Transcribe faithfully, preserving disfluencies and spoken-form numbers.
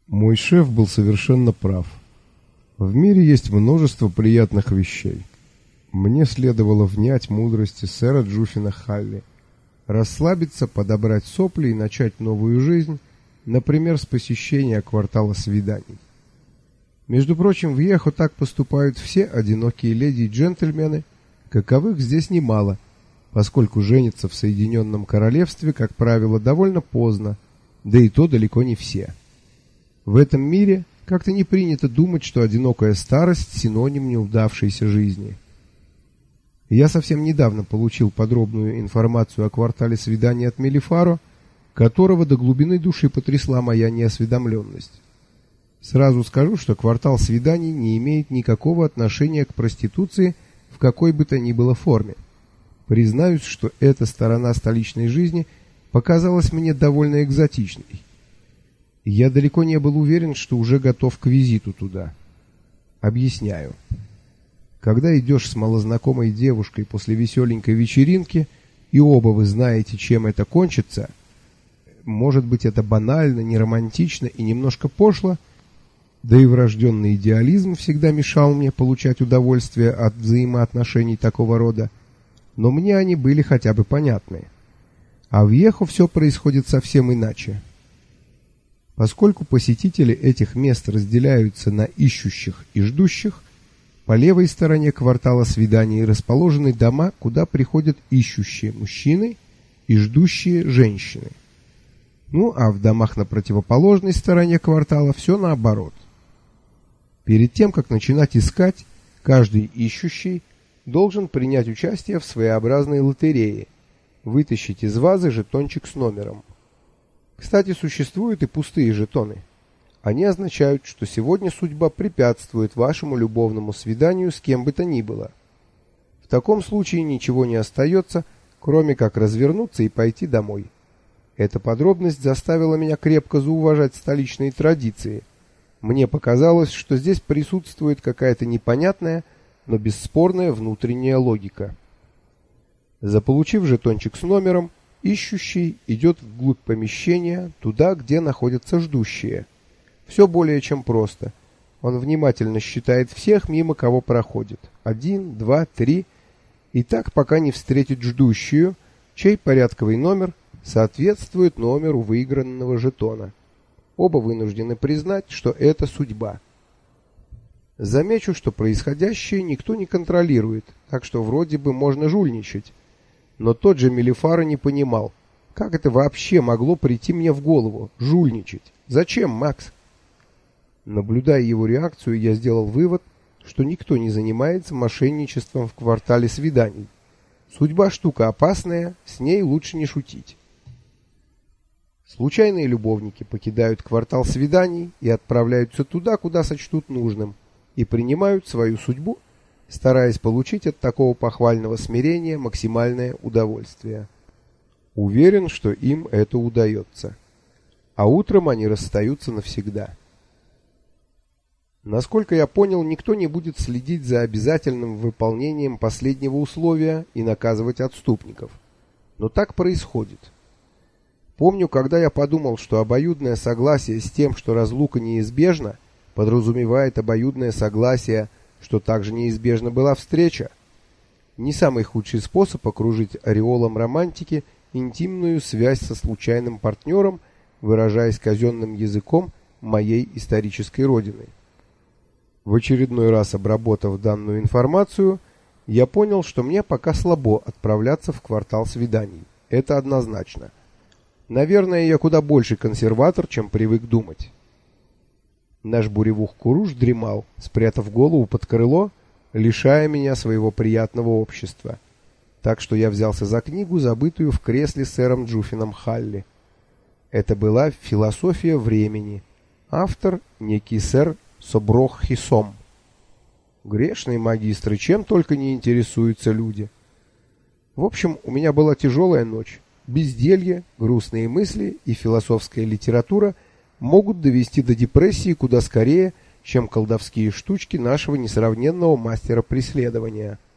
Мой шеф был совершенно прав. В мире есть множество приятных вещей. Мне следовало внять мудрости сэра Джуффина Халли, расслабиться, подобрать сопли и начать новую жизнь, например, с посещения квартала свиданий. Между прочим, в Йехо так поступают все одинокие леди и джентльмены, каковых здесь немало, поскольку женятся в Соединенном Королевстве, как правило, довольно поздно, да и то далеко не все. В этом мире как-то не принято думать, что одинокая старость синоним неудавшейся жизни. Я совсем недавно получил подробную информацию о квартале свиданий от Мелифаро, которого до глубины души потрясла моя неосведомленность. Сразу скажу, что квартал свиданий не имеет никакого отношения к проституции в какой бы то ни было форме. Признаюсь, что эта сторона столичной жизни показалась мне довольно экзотичной. Я далеко не был уверен, что уже готов к визиту туда. Объясняю. Когда идешь с малознакомой девушкой после веселенькой вечеринки, и оба вы знаете, чем это кончится, может быть, это банально, неромантично и немножко пошло, да и врожденный идеализм всегда мешал мне получать удовольствие от взаимоотношений такого рода, но мне они были хотя бы понятны. А в Йехо все происходит совсем иначе. Поскольку посетители этих мест разделяются на ищущих и ждущих, по левой стороне квартала свиданий расположены дома, куда приходят ищущие мужчины и ждущие женщины. Ну, а в домах на противоположной стороне квартала все наоборот. Перед тем, как начинать искать, каждый ищущий должен принять участие в своеобразной лотерее, вытащить из вазы жетончик с номером. Кстати, существуют и пустые жетоны. Они означают, что сегодня судьба препятствует вашему любовному свиданию с кем бы то ни было. В таком случае ничего не остается, кроме как развернуться и пойти домой. Эта подробность заставила меня крепко зауважать столичные традиции. Мне показалось, что здесь присутствует какая-то непонятная, но бесспорная внутренняя логика. Заполучив жетончик с номером, ищущий идет вглубь помещения, туда, где находятся ждущие. Все более чем просто. Он внимательно считает всех, мимо кого проходит. Один, два, три. И так, пока не встретит ждущую, чей порядковый номер соответствует номеру выигранного жетона. Оба вынуждены признать, что это судьба. Замечу, что происходящее никто не контролирует, так что вроде бы можно жульничать. Но тот же Мелифаро не понимал, как это вообще могло прийти мне в голову, жульничать. Зачем, Макс? Наблюдая его реакцию, я сделал вывод, что никто не занимается мошенничеством в квартале свиданий. Судьба штука опасная, с ней лучше не шутить. Случайные любовники покидают квартал свиданий и отправляются туда, куда сочтут нужным, и принимают свою судьбу, стараясь получить от такого похвального смирения максимальное удовольствие. Уверен, что им это удается. А утром они расстаются навсегда. Насколько я понял, никто не будет следить за обязательным выполнением последнего условия и наказывать отступников. Но так происходит. Помню, когда я подумал, что обоюдное согласие с тем, что разлука неизбежна, подразумевает обоюдное согласие, что также неизбежна была встреча. Не самый худший способ окружить ореолом романтики интимную связь со случайным партнером, выражаясь казенным языком моей исторической родины. В очередной раз обработав данную информацию, я понял, что мне пока слабо отправляться в квартал свиданий. Это однозначно. Наверное, я куда больше консерватор, чем привык думать. Наш буревух Куруш дремал, спрятав голову под крыло, лишая меня своего приятного общества. Так что я взялся за книгу, забытую в кресле сэром Джуффином Халли. Это была «Философия времени». Автор некий сэр Соброх Хисом. Грешные магистры, чем только не интересуются люди. В общем, у меня была тяжелая ночь. Безделье, грустные мысли и философская литература могут довести до депрессии куда скорее, чем колдовские штучки нашего несравненного мастера преследования.